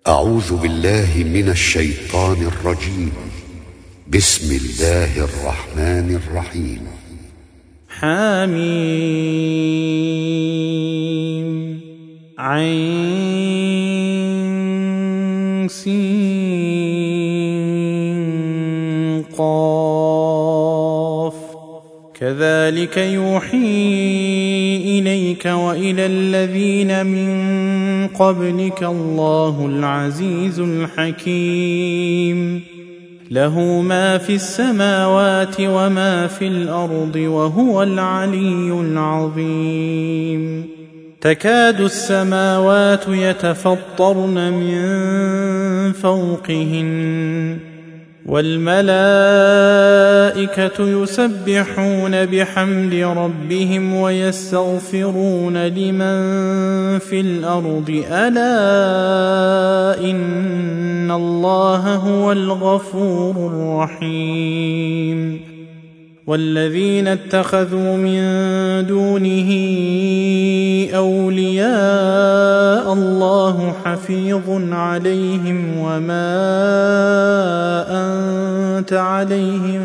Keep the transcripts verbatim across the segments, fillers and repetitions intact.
أعوذ بالله من الشيطان الرجيم. بسم الله الرحمن الرحيم. حميم عين سين قاف كذلك يوحي إليك وإلى الذين من قبلك الله العزيز الحكيم له ما في السماوات وما في الأرض وهو العلي العظيم. تكاد السماوات يتفطرن من فوقهن والملائكة يسبحون بحمد ربهم ويستغفرون لمن في الأرض ألا إن الله هو الغفور الرحيم. والذين اتخذوا من دونه أولياء الله حفيظ عليهم وما أنت عليهم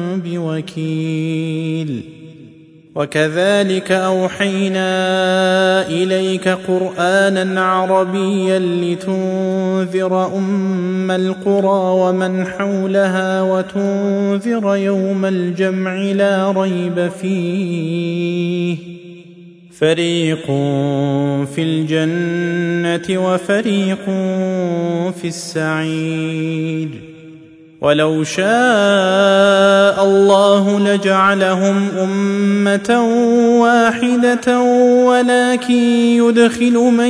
بوكيل. وكذلك أوحينا إليك قرآنا عربيا لتنذر أم القرى ومن حولها وتنذر يوم الجمع لا ريب فيه فريق في الجنة وفريق في السعير. ولو شاء الله لجعلهم أمة واحدة ولكن يدخل من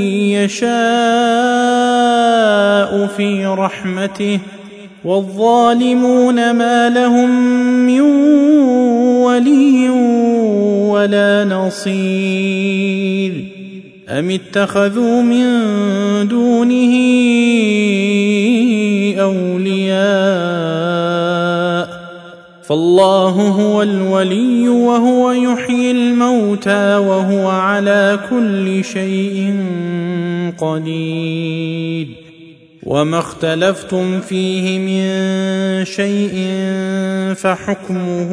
يشاء في رحمته والظالمون ما لهم من ولي ولا نصير. أم اتخذوا من دونه أولياء فالله هو الولي وهو يحيي الموتى وهو على كل شيء قدير. وما اختلفتم فيه من شيء فحكمه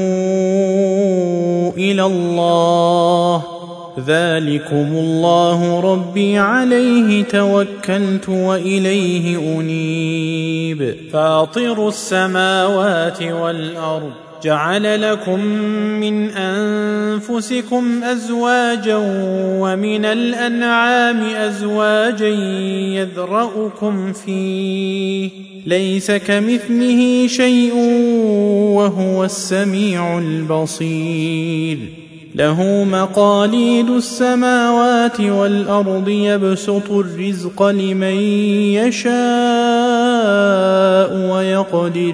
إلى الله ذلكم الله ربي عليه توكلت وإليه أنيب. فاطر السماوات والأرض جعل لكم من أنفسكم أزواجا ومن الأنعام أزواجا يذرأكم فيه ليس كمثله شيء وهو السميع البصير. له مقاليد السماوات والأرض يبسط الرزق لمن يشاء ويقدر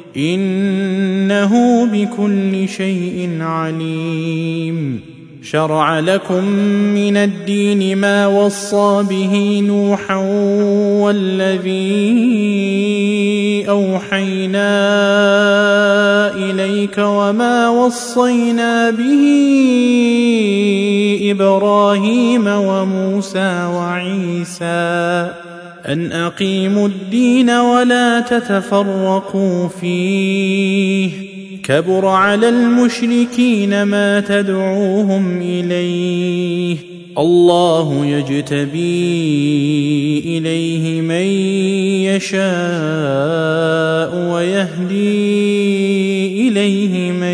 إنه بكل شيء عليم. شرع لكم من الدين ما وصى به نوحا والذي أوحينا إليك وما وصينا به إبراهيم وموسى وعيسى أن أقيموا الدين ولا تتفرقوا فيه كبر على المشركين ما تدعوهم إليه الله يجتبي إليه من يشاء ويهدي إليه من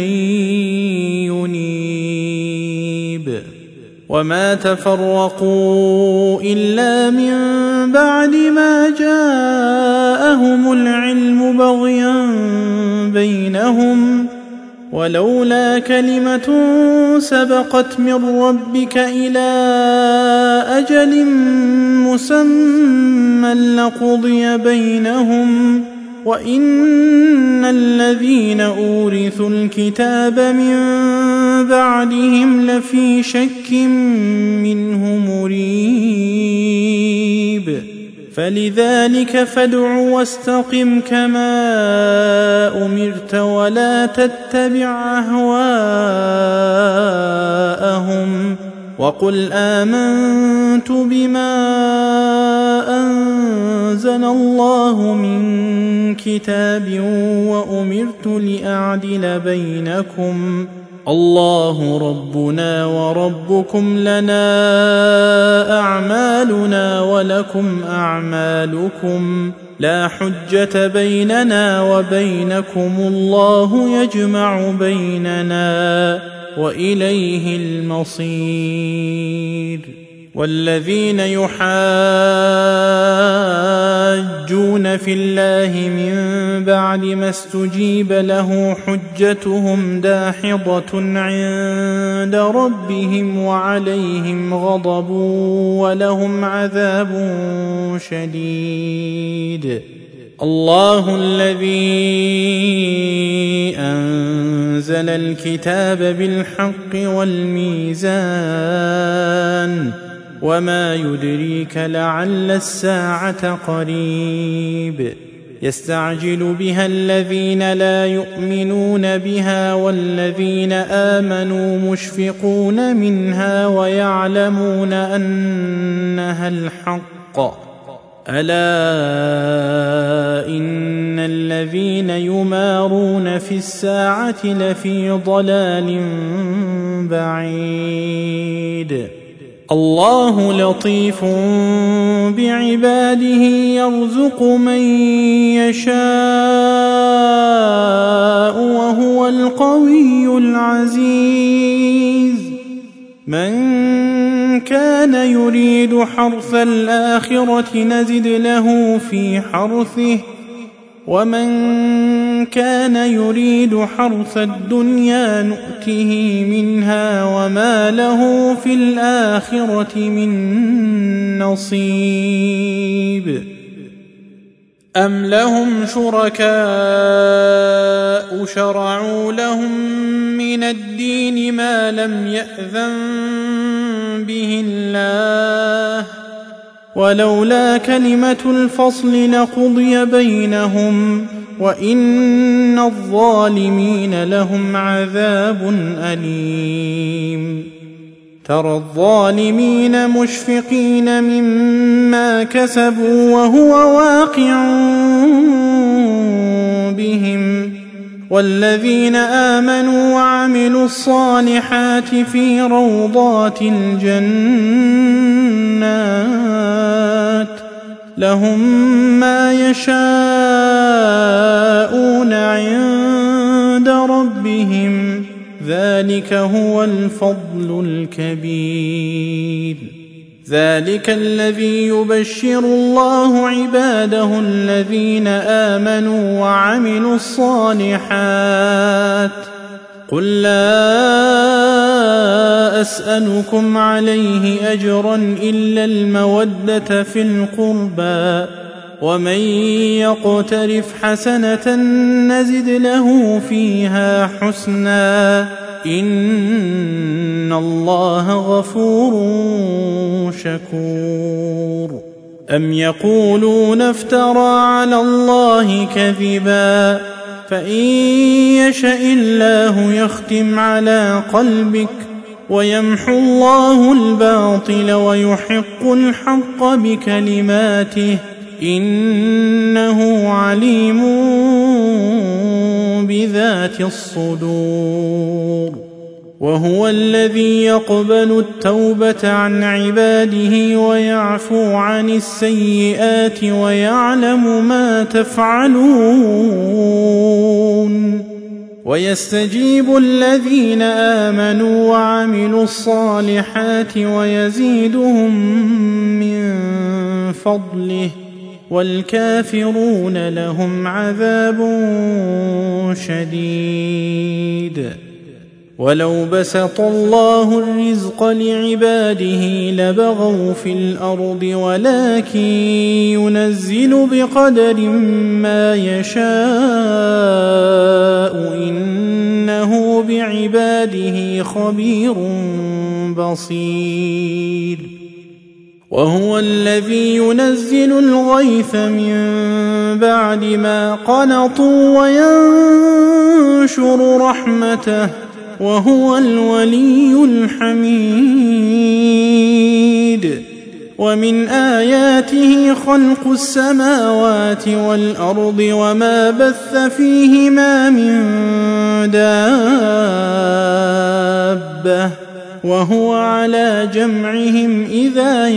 ينيب. وما تفرقوا إلا من بعد ما جاءهم العلم بغيا بينهم ولولا كلمة سبقت من ربك إلى أجل مسمى لقضي بينهم وإن الذين أورثوا الكتاب من بعدهم لفي شك منه مريب. فلذلك فادع واستقم كما أمرت ولا تتبع أهواءهم وقل آمنت بما أنزل أنزل الله من كتاب وأمرت لأعدل بينكم الله ربنا وربكم لنا أعمالنا ولكم أعمالكم لا حجة بيننا وبينكم الله يجمع بيننا وإليه المصير. والذين يحاجون في الله من بعد ما استجيب له حجتهم داحضة عند ربهم وعليهم غضب ولهم عذاب شديد. الله الذي أنزل الكتاب بالحق والميزان وما يدريك لعل الساعة قريب. يستعجل بها الذين لا يؤمنون بها والذين آمنوا مشفقون منها ويعلمون أنها الحق. ألا إن الذين يمارون في الساعة لفي ضلال بعيد. الله لطيف بعباده يرزق من يشاء وهو القوي العزيز. من كان يريد حرث الآخرة نزد له في حرثه ومن كان يريد حرث الدنيا نؤته منها وما له في الآخرة من نصيب. أم لهم شركاء شرعوا لهم من الدين ما لم يأذن به الله ولولا كلمة الفصل لقضي بينهم وإن الظالمين لهم عذاب أليم. ترى الظالمين مشفقين مما كسبوا وهو واقع بهم والذين آمنوا وعملوا الصالحات في روضات الجنات لهم ما يشاءون عند ربهم ذلك هو الفضل الكبير. ذلك الذي يبشر الله عباده الذين آمنوا وعملوا الصالحات. قل لا أسألكم عليه أجرا إلا المودة في القربى ومن يقترف حسنة نزد له فيها حسنا إن الله غفور شكور. أم يقولون افترى على الله كذبا فإن يشأ الله يختم على قلبك ويمحو الله الباطل ويحق الحق بكلماته إنه عليم بذات الصدور. وهو الذي يقبل التوبة عن عباده ويعفو عن السيئات ويعلم ما تفعلون ويستجيب الذين آمنوا وعملوا الصالحات ويزيدهم من فضله والكافرون لهم عذاب شديد. ولو بسط الله الرزق لعباده لبغوا في الأرض ولكن ينزل بقدر ما يشاء إنه بعباده خبير بصير. وهو الذي ينزل الغيث من بعد ما قنطوا وينشر رحمته وهو الولي الحميد. ومن آياته خلق السماوات والأرض وما بث فيهما من دابة وهو على جمعهم إذا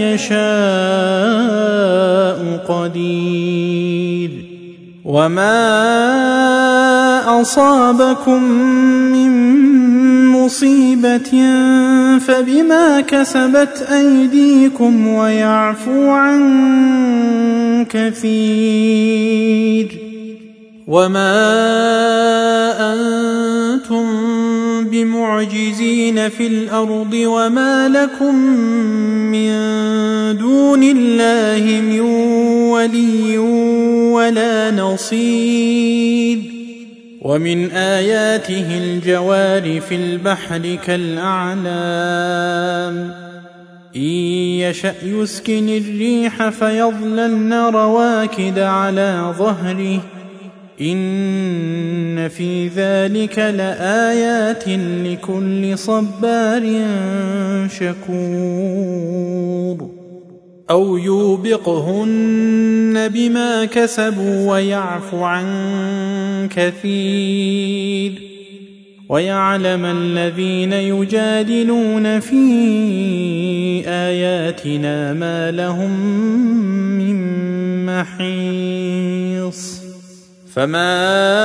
يشاء قدير وما أصابكم من مصيبة فبما كسبت أيديكم ويعفو عن كثير وما أنتم بمعجزين في الأرض وما لكم من دون الله من ولي ولا نصير ومن آياته الجوار في البحر كالأعلام إن يشأ يسكن الريح فيظللن رواكد على ظهره إن في ذلك لآيات لكل صبار شكور أو يوبقهن بما كسبوا ويعفو عن كثير ويعلم الذين يجادلون في آياتنا ما لهم من محيص فما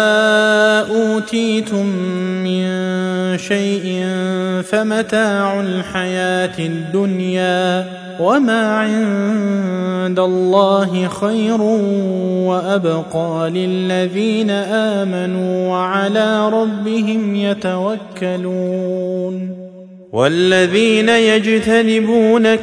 أوتيتم من شيء فمتاع الحياة الدنيا وما عند الله خير وأبقى للذين آمنوا وعلى ربهم يتوكلون والذين يجتنبون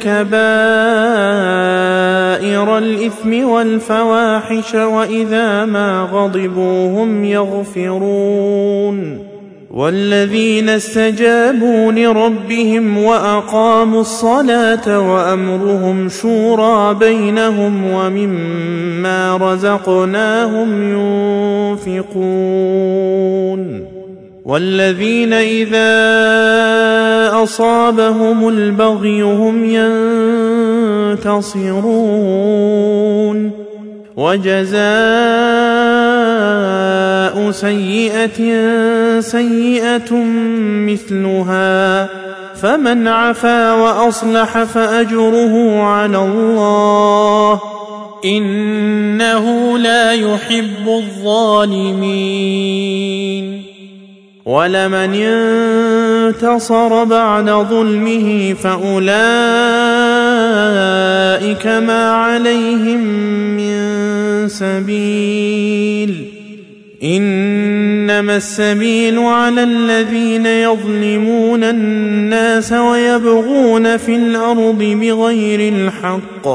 كبائر الإثم والفواحش وإذا ما غضبوا هم يغفرون والذين استجابوا لربهم وأقاموا الصلاة وأمرهم شورى بينهم ومما رزقناهم ينفقون والذين إذا أصابهم البغي هم ينتصرون وجزاء سيئة سيئة مثلها فمن عفا وأصلح فأجره على الله إنه لا يحب الظالمين ولمن انتصر بعد ظلمه فأولئك ما عليهم من سبيل إنما السبيل على الذين يظلمون الناس ويبغون في الأرض بغير الحق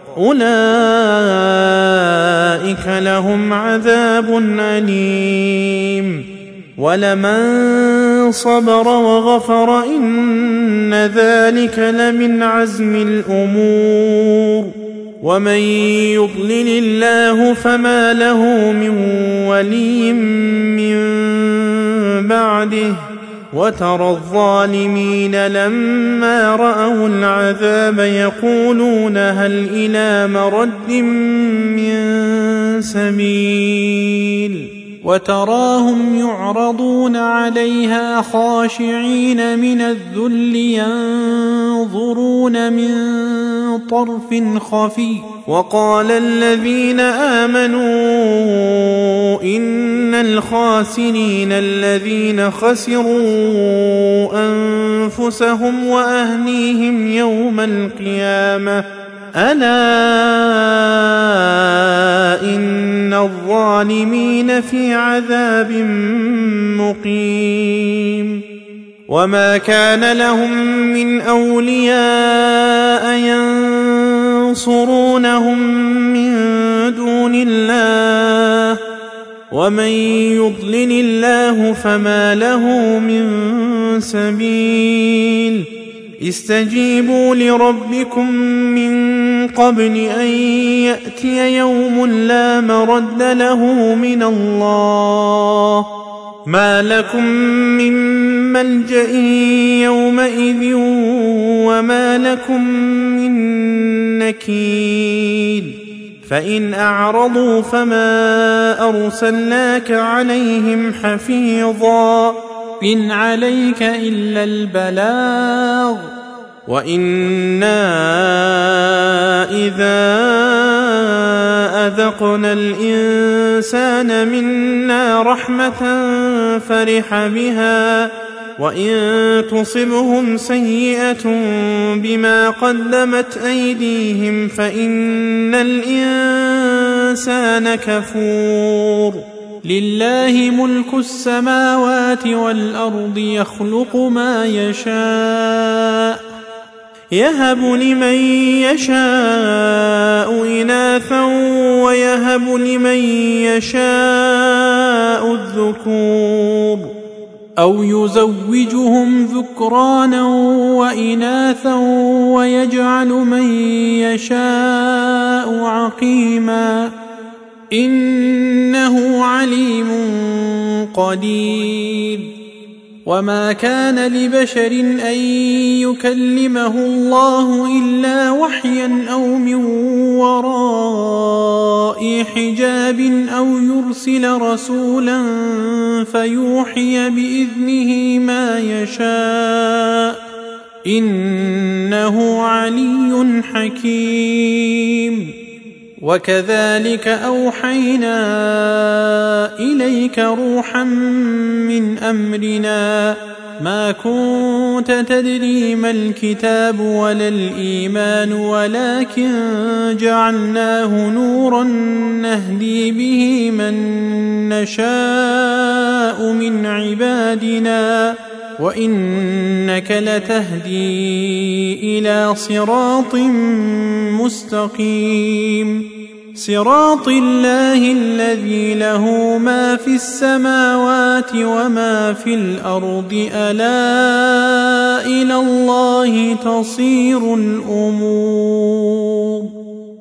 أولئك لهم عذاب أليم ولمن صبر وغفر إن ذلك لمن عزم الأمور ومن يضلل الله فما له من ولي من بعده وترى الظالمين لما رأوا العذاب يقولون هل إلى مرد من سبيل وتراهم يعرضون عليها خاشعين من الذل ينظرون من طرف خفي وقال الذين آمنوا إن الخاسرين الذين خسروا أنفسهم وأهليهم يوم القيامة ألا إن الظالمين في عذاب مقيم وما كان لهم من أولياء ينصرونهم من دون الله ومن يضلل الله فما له من سبيل استجيبوا لربكم من قبل أن يأتي يوم لا مرد له من الله ما لكم من ملجأ يومئذ وما لكم من نكير فإن أعرضوا فما أرسلناك عليهم حفيظا إن عليك إلا البلاغ وإنا إذا أذقنا الإنسان منا رحمة فرح بها وإن تصبهم سيئة بما قدمت أيديهم فإن الإنسان كفور لله ملك السماوات والأرض يخلق ما يشاء يهب لمن يشاء إناثا ويهب لمن يشاء الذكور أو يزوجهم ذكرانا وإناثا ويجعل من يشاء عقيما إنه عليم قدير وما كان لبشر أن يكلمه الله إلا وحيا أو من وراء حجاب أو يرسل رسولا فيوحي بإذنه ما يشاء إنه علي حكيم وكذلك أوحينا إليك روحا من أمرنا ما كنت تدري ما الكتاب ولا الإيمان ولكن جعلناه نورا نهدي به من نشاء من عبادنا وإنك لتهدي إلى صراط مستقيم صراط الله الذي له ما في السماوات وما في الأرض ألا إلى الله تصير الأمور